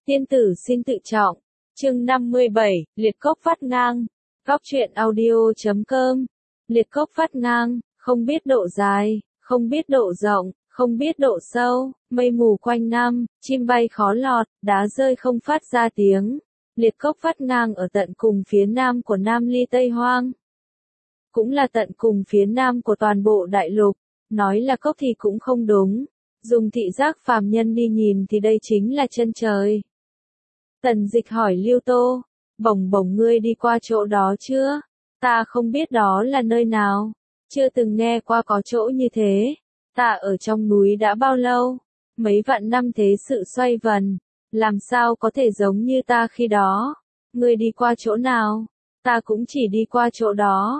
Tiên tử xin tự trọng. Chương 57, liệt cốc phát ngang. Góc truyện audio.com. Liệt cốc phát ngang, không biết độ dài, không biết độ rộng, không biết độ sâu, mây mù quanh năm, chim bay khó lọt, đá rơi không phát ra tiếng. Liệt cốc phát ngang ở tận cùng phía nam của Nam Ly Tây Hoang. Cũng là tận cùng phía nam của toàn bộ đại lục. Nói là cốc thì cũng không đúng. Dùng thị giác phàm nhân đi nhìn thì đây chính là chân trời. Tần Dịch hỏi Lưu Tô, bổng ngươi đi qua chỗ đó chưa? Ta không biết đó là nơi nào, chưa từng nghe qua có chỗ như thế. Ta ở trong núi đã bao lâu? Mấy vạn năm thế sự xoay vần, làm sao có thể giống như ta khi đó? Ngươi đi qua chỗ nào? Ta cũng chỉ đi qua chỗ đó.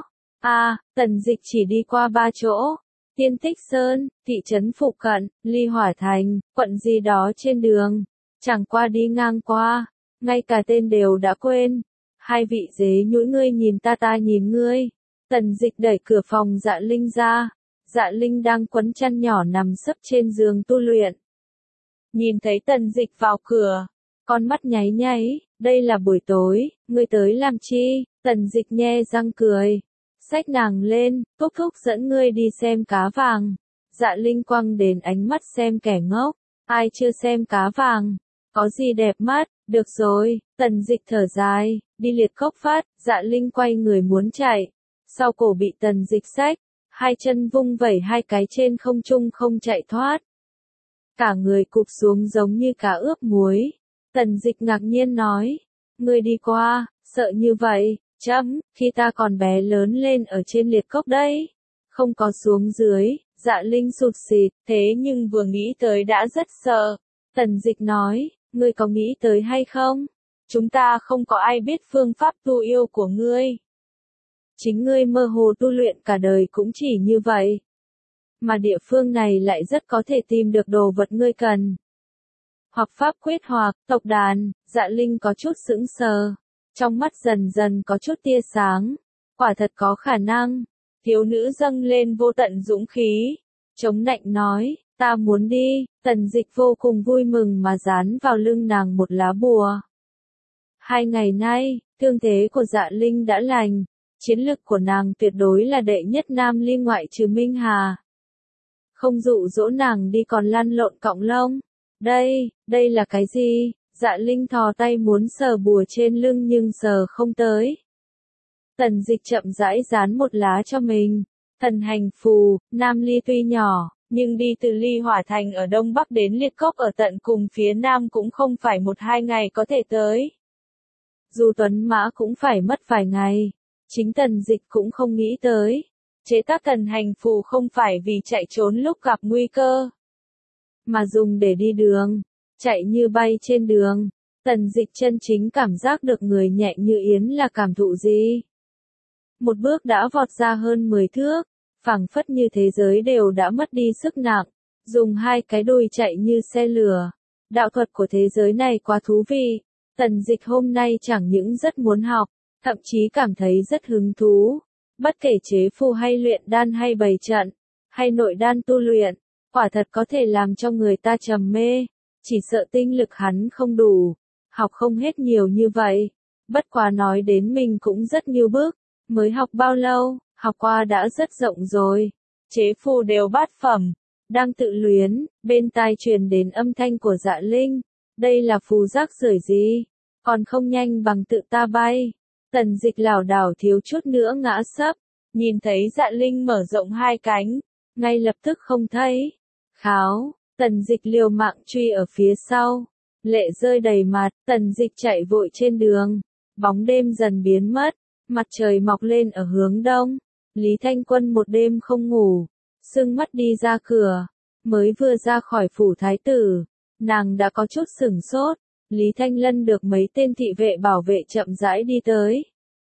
Tần Dịch chỉ đi qua 3 chỗ. Tiên Tích Sơn, thị trấn phụ cận, Ly Hỏa Thành, quận gì đó trên đường. Chẳng qua đi ngang qua, ngay cả tên đều đã quên. Hai vị dế nhũi ngươi nhìn ta nhìn ngươi. Tần Dịch đẩy cửa phòng Dạ Linh ra. Dạ Linh đang quấn chăn nhỏ nằm sấp trên giường tu luyện. Nhìn thấy Tần Dịch vào cửa, con mắt nháy nháy, đây là buổi tối, ngươi tới làm chi? Tần Dịch nhe răng cười. Xách nàng lên, thúc dẫn ngươi đi xem cá vàng. Dạ Linh quăng đến ánh mắt xem kẻ ngốc. Ai chưa xem cá vàng? Có gì đẹp mắt? Được rồi, Tần Dịch thở dài, đi liệt cốc phát. Dạ Linh quay người muốn chạy. Sau cổ bị Tần Dịch xách, hai chân vung vẩy hai cái trên không trung không chạy thoát. Cả người cụp xuống giống như cá ướp muối. Tần Dịch ngạc nhiên nói, ngươi đi qua, sợ như vậy. Khi ta còn bé lớn lên ở trên liệt cốc đấy, không có xuống dưới. Dạ Linh sụt sịt, thế nhưng vừa nghĩ tới đã rất sợ. Tần Dịch nói, ngươi có nghĩ tới hay không? Chúng ta không có ai biết phương pháp tu yêu của ngươi. Chính ngươi mơ hồ tu luyện cả đời cũng chỉ như vậy. Mà địa phương này lại rất có thể tìm được đồ vật ngươi cần. Hoặc pháp quyết hoặc tộc đàn. Dạ Linh có chút sững sờ. Trong mắt dần dần có chút tia sáng. Quả thật có khả năng. Thiếu nữ dâng lên vô tận dũng khí. Chống nạnh nói, ta muốn đi. Tần Dịch vô cùng vui mừng mà dán vào lưng nàng một lá bùa. 2 ngày nay, thương thế của Dạ Linh đã lành. Chiến lực của nàng tuyệt đối là đệ nhất Nam Ly ngoại trừ Minh Hà. Không dụ dỗ nàng đi còn lăn lộn cọng lông. Đây là cái gì? Dạ Linh thò tay muốn sờ bùa trên lưng nhưng sờ không tới. Tần Dịch chậm rãi dán một lá cho mình. Thần hành phù. Nam Ly tuy nhỏ, nhưng đi từ Ly Hỏa Thành ở đông bắc đến liệt cốc ở tận cùng phía nam cũng không phải 1-2 ngày có thể tới. Dù tuấn mã cũng phải mất vài ngày. Chính Tần Dịch cũng không nghĩ tới. Chế tác thần hành phù không phải vì chạy trốn lúc gặp nguy cơ, mà dùng để đi đường. Chạy như bay trên đường. Tần Dịch chân chính cảm giác được người nhẹ như yến là cảm thụ gì? Một bước đã vọt ra hơn 10 thước. Phảng phất như thế giới đều đã mất đi sức nặng. Dùng 2 cái đùi chạy như xe lửa. Đạo thuật của thế giới này quá thú vị. Tần Dịch hôm nay chẳng những rất muốn học, thậm chí cảm thấy rất hứng thú. Bất kể chế phù hay luyện đan hay bày trận, hay nội đan tu luyện, quả thật có thể làm cho người ta trầm mê. Chỉ sợ tinh lực hắn không đủ, học không hết nhiều như vậy. Bất quá nói đến mình cũng rất nghiêu bức, mới học bao lâu, học qua đã rất rộng rồi. Chế phù đều bát phẩm, đang tự luyến, bên tai truyền đến âm thanh của Dạ Linh. Đây là phù rác rưởi gì? Còn không nhanh bằng tự ta bay. Tần Dịch lảo đảo thiếu chút nữa ngã sấp, nhìn thấy Dạ Linh mở rộng 2 cánh, ngay lập tức không thấy. Kháo. Tần Dịch liều mạng truy ở phía sau. Lệ rơi đầy mặt. Tần Dịch chạy vội trên đường. Bóng đêm dần biến mất. Mặt trời mọc lên ở hướng đông. Lý Thanh Quân một đêm không ngủ, sưng mắt đi ra cửa. Mới vừa ra khỏi phủ thái tử, nàng đã có chút sửng sốt. Lý Thanh Lân được mấy tên thị vệ bảo vệ chậm rãi đi tới.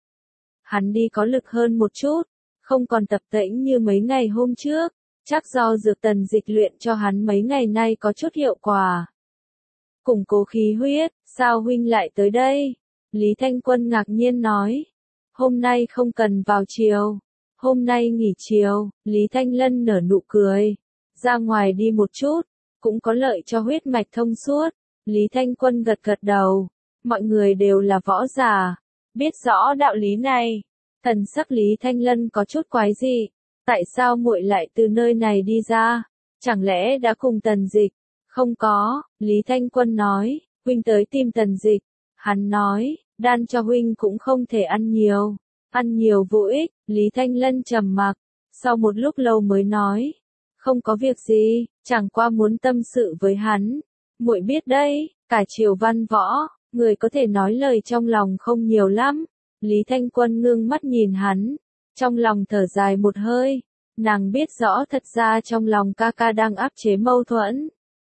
Hắn đi có lực hơn một chút, không còn tập tễnh như mấy ngày hôm trước. Chắc do dược Tần Dịch luyện cho hắn mấy ngày nay có chút hiệu quả. Củng cố khí huyết. Sao huynh lại tới đây? Lý Thanh Quân ngạc nhiên nói. Hôm nay không cần vào chiều. Hôm nay nghỉ chiều. Lý Thanh Lân nở nụ cười. Ra ngoài đi một chút, cũng có lợi cho huyết mạch thông suốt. Lý Thanh Quân gật gật đầu. Mọi người đều là võ giả, biết rõ đạo lý này. Thần sắc Lý Thanh Lân có chút quái dị. Tại sao muội lại từ nơi này đi ra? Chẳng lẽ đã cùng Tần Dịch? Không có, Lý Thanh Quân nói, huynh tới tìm Tần Dịch. Hắn nói, đan cho huynh cũng không thể ăn nhiều. Ăn nhiều vô ích, Lý Thanh Lân trầm mặc. Sau một lúc lâu mới nói, không có việc gì, chẳng qua muốn tâm sự với hắn. Muội biết đấy, cả triều văn võ, người có thể nói lời trong lòng không nhiều lắm. Lý Thanh Quân ngưng mắt nhìn hắn, trong lòng thở dài một hơi. Nàng biết rõ thật ra trong lòng ca ca đang áp chế mâu thuẫn.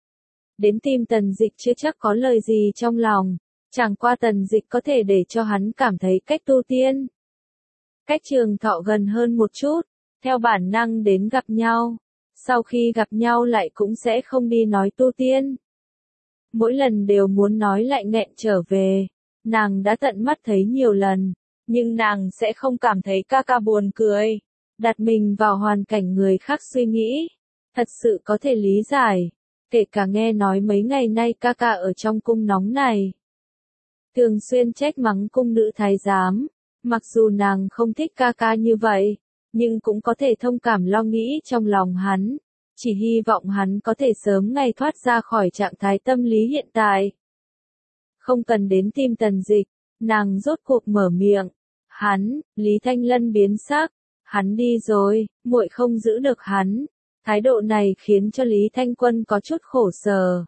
Đến tìm Tần Dịch chưa chắc có lời gì trong lòng, chẳng qua Tần Dịch có thể để cho hắn cảm thấy cách tu tiên. Cách Trường Thọ gần hơn một chút, theo bản năng đến gặp nhau. Sau khi gặp nhau lại cũng sẽ không đi nói tu tiên. Mỗi lần đều muốn nói lại nghẹn trở về. Nàng đã tận mắt thấy nhiều lần, nhưng nàng sẽ không cảm thấy ca ca buồn cười. Đặt mình vào hoàn cảnh người khác suy nghĩ, thật sự có thể lý giải. Kể cả nghe nói mấy ngày nay ca ca ở trong cung nóng này, thường xuyên trách mắng cung nữ thái giám. Mặc dù nàng không thích ca ca như vậy, nhưng cũng có thể thông cảm lo nghĩ trong lòng hắn. Chỉ hy vọng hắn có thể sớm ngày thoát ra khỏi trạng thái tâm lý hiện tại. Không cần đến tìm Tần Dịch, nàng rốt cuộc mở miệng. Hắn, Lý Thanh Lân biến sắc. Hắn đi rồi, muội không giữ được hắn. Thái độ này khiến cho Lý Thanh Quân có chút khổ sở.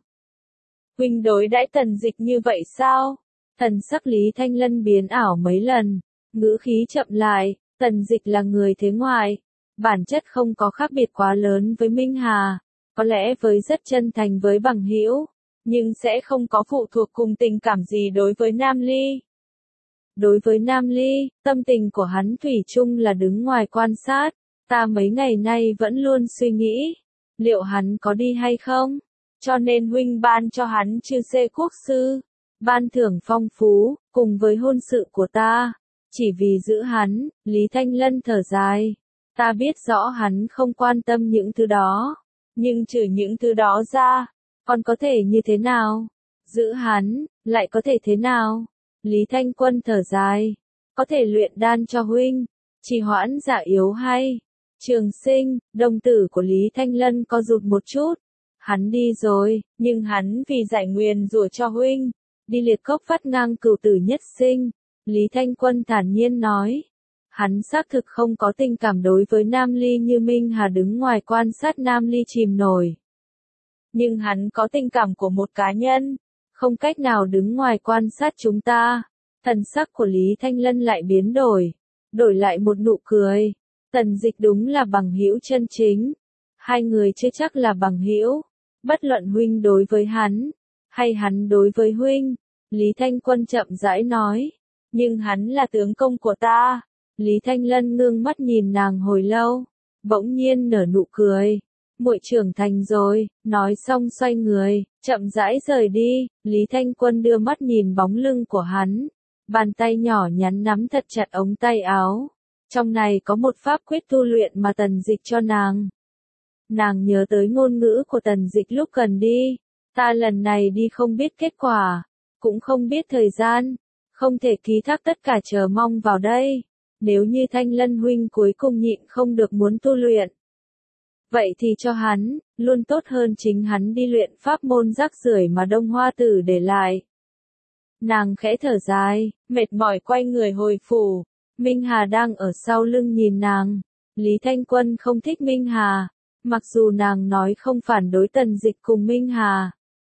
Huynh đối đãi Tần Dịch như vậy sao? Thần sắc Lý Thanh Lân biến ảo mấy lần, ngữ khí chậm lại. Tần Dịch là người thế ngoại, bản chất không có khác biệt quá lớn với Minh Hà, có lẽ với rất chân thành với bằng hữu, nhưng sẽ không có phụ thuộc cùng tình cảm gì đối với Nam Ly. Đối với Nam Ly, tâm tình của hắn thủy chung là đứng ngoài quan sát. Ta mấy ngày nay vẫn luôn suy nghĩ, liệu hắn có đi hay không? Cho nên huynh ban cho hắn chư xê quốc sư, ban thưởng phong phú, cùng với hôn sự của ta. Chỉ vì giữ hắn, Lý Thanh Lân thở dài. Ta biết rõ hắn không quan tâm những thứ đó, nhưng trừ những thứ đó ra, còn có thể như thế nào? Giữ hắn, lại có thể thế nào? Lý Thanh Quân thở dài. Có thể luyện đan cho huynh, trì hoãn dạ yếu hay? Trường Sinh, đồng tử của Lý Thanh Lân co rụt một chút. Hắn đi rồi, nhưng hắn vì giải nguyền rủa cho huynh, đi liệt cốc phát ngang cửu tử nhất sinh. Lý Thanh Quân thản nhiên nói. Hắn xác thực không có tình cảm đối với Nam Ly như Minh Hà đứng ngoài quan sát Nam Ly chìm nổi. Nhưng hắn có tình cảm của một cá nhân, không cách nào đứng ngoài quan sát chúng ta. Thần sắc của Lý Thanh Lân lại biến đổi, đổi lại một nụ cười. Tần Dịch đúng là bằng hữu chân chính. Hai người chưa chắc là bằng hữu, bất luận huynh đối với hắn, hay hắn đối với huynh. Lý Thanh Quân chậm rãi nói. Nhưng hắn là tướng công của ta. Lý Thanh Lân ngưng mắt nhìn nàng hồi lâu, bỗng nhiên nở nụ cười. Muội trưởng thành rồi, nói xong xoay người, chậm rãi rời đi. Lý Thanh Quân đưa mắt nhìn bóng lưng của hắn, bàn tay nhỏ nhắn nắm thật chặt ống tay áo. Trong này có một pháp quyết tu luyện mà Tần Dịch cho nàng. Nàng nhớ tới ngôn ngữ của Tần Dịch lúc cần đi. Ta lần này đi không biết kết quả, cũng không biết thời gian, không thể ký thác tất cả chờ mong vào đây. Nếu như Thanh Lân huynh cuối cùng nhịn không được muốn tu luyện, vậy thì cho hắn, luôn tốt hơn chính hắn đi luyện pháp môn rác rưởi mà Đông Hoa Tử để lại. Nàng khẽ thở dài, mệt mỏi quay người hồi phủ. Minh Hà đang ở sau lưng nhìn nàng. Lý Thanh Quân không thích Minh Hà, mặc dù nàng nói không phản đối Tần Dịch cùng Minh Hà.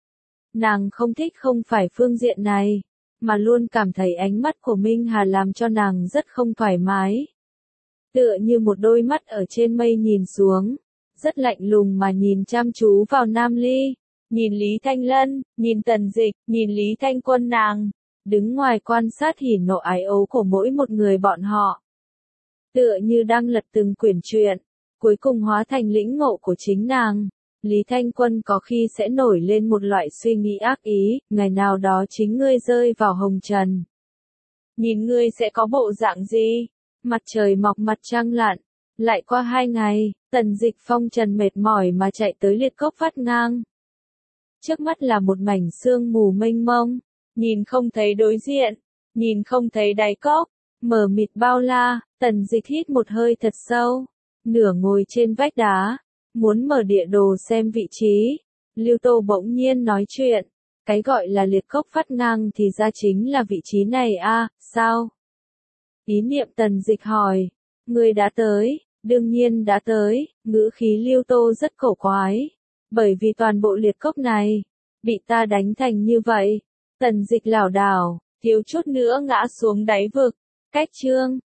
Nàng không thích không phải phương diện này, mà luôn cảm thấy ánh mắt của Minh Hà làm cho nàng rất không thoải mái. Tựa như một đôi mắt ở trên mây nhìn xuống, rất lạnh lùng mà nhìn chăm chú vào Nam Ly, nhìn Lý Thanh Lân, nhìn Tần Dịch, nhìn Lý Thanh Quân nàng, đứng ngoài quan sát hỉ nộ ái ố của mỗi một người bọn họ. Tựa như đang lật từng quyển truyện, cuối cùng hóa thành lĩnh ngộ của chính nàng. Lý Thanh Quân có khi sẽ nổi lên một loại suy nghĩ ác ý, ngày nào đó chính ngươi rơi vào hồng trần. Nhìn ngươi sẽ có bộ dạng gì? Mặt trời mọc mặt trăng lặn. Lại qua 2 ngày, Tần Dịch phong trần mệt mỏi mà chạy tới liệt cốc phát ngang. Trước mắt là một mảnh sương mù mênh mông, nhìn không thấy đối diện, nhìn không thấy đáy cốc, mờ mịt bao la. Tần Dịch hít một hơi thật sâu, nửa ngồi trên vách đá, muốn mở địa đồ xem vị trí. Lưu Tô bỗng nhiên nói chuyện, cái gọi là liệt cốc vắt ngang thì ra chính là vị trí này a, sao? Ý niệm Tần Dịch hỏi, ngươi đã tới, đương nhiên đã tới, ngữ khí Lưu Tô rất cổ quái, bởi vì toàn bộ liệt cốc này, bị ta đánh thành như vậy. Tần Dịch lảo đảo, thiếu chút nữa ngã xuống đáy vực, cách chương